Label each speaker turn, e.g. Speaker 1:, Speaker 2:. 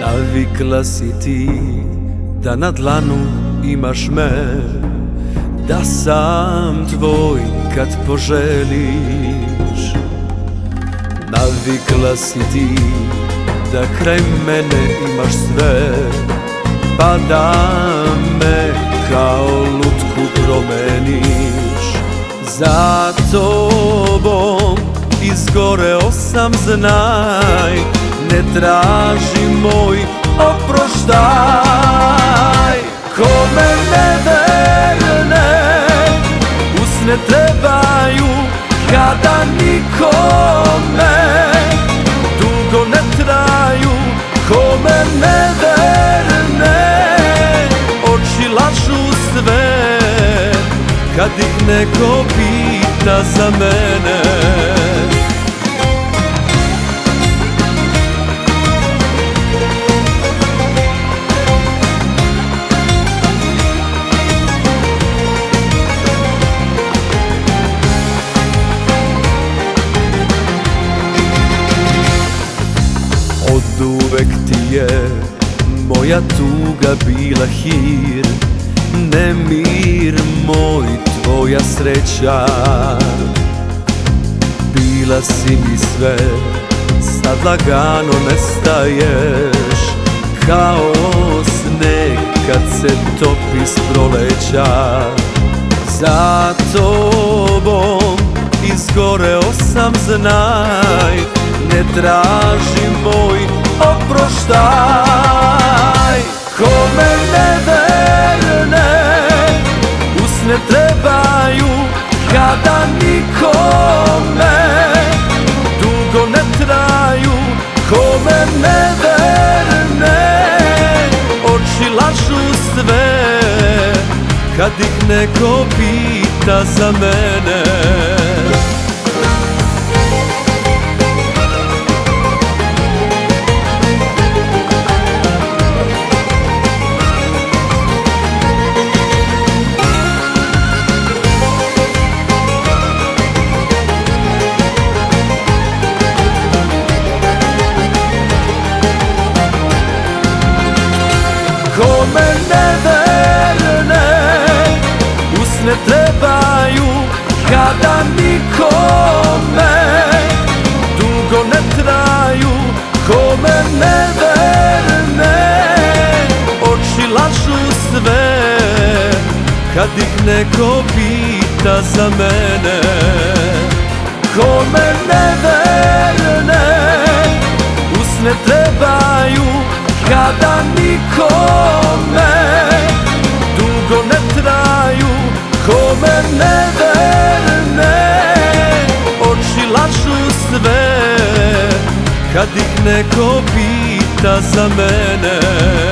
Speaker 1: Navikla si ti da na dlanu imaš me, da sam tvoj kad poželiš. Navikla si ti da kraj mene imaš sve, pa da me kao lutku promeniš. Za tobom izgoreo sam, znaj, ne traži moj oproštaj. Kome neverne usne trebaju kada nikome dugo ne traju. Kome neverne oči lažu sve kad ih neko pita za mene. Oduvek ti je moja tuga bila hir, nemir moj, tvoja sreća. Bila si mi sve, sad lagano nestaješ, kao sneg kad se topi s proleća. Za tobom izgoreo sam, znaj, ne traži moj oproštaj. Kome neverne usne trebaju kada nikome dugo ne traju. Kome neverne oči lažu sve kad ih neko pita za mene. Kome neverne usne trebaju kada nikome dugo ne traju. Kome neverne oči lažu sve kad ih neko pita za mene. Kome neverne usne trebaju kada nikome dugo ne traju. Kome neverne oči lažu sve kad ih neko pita za mene.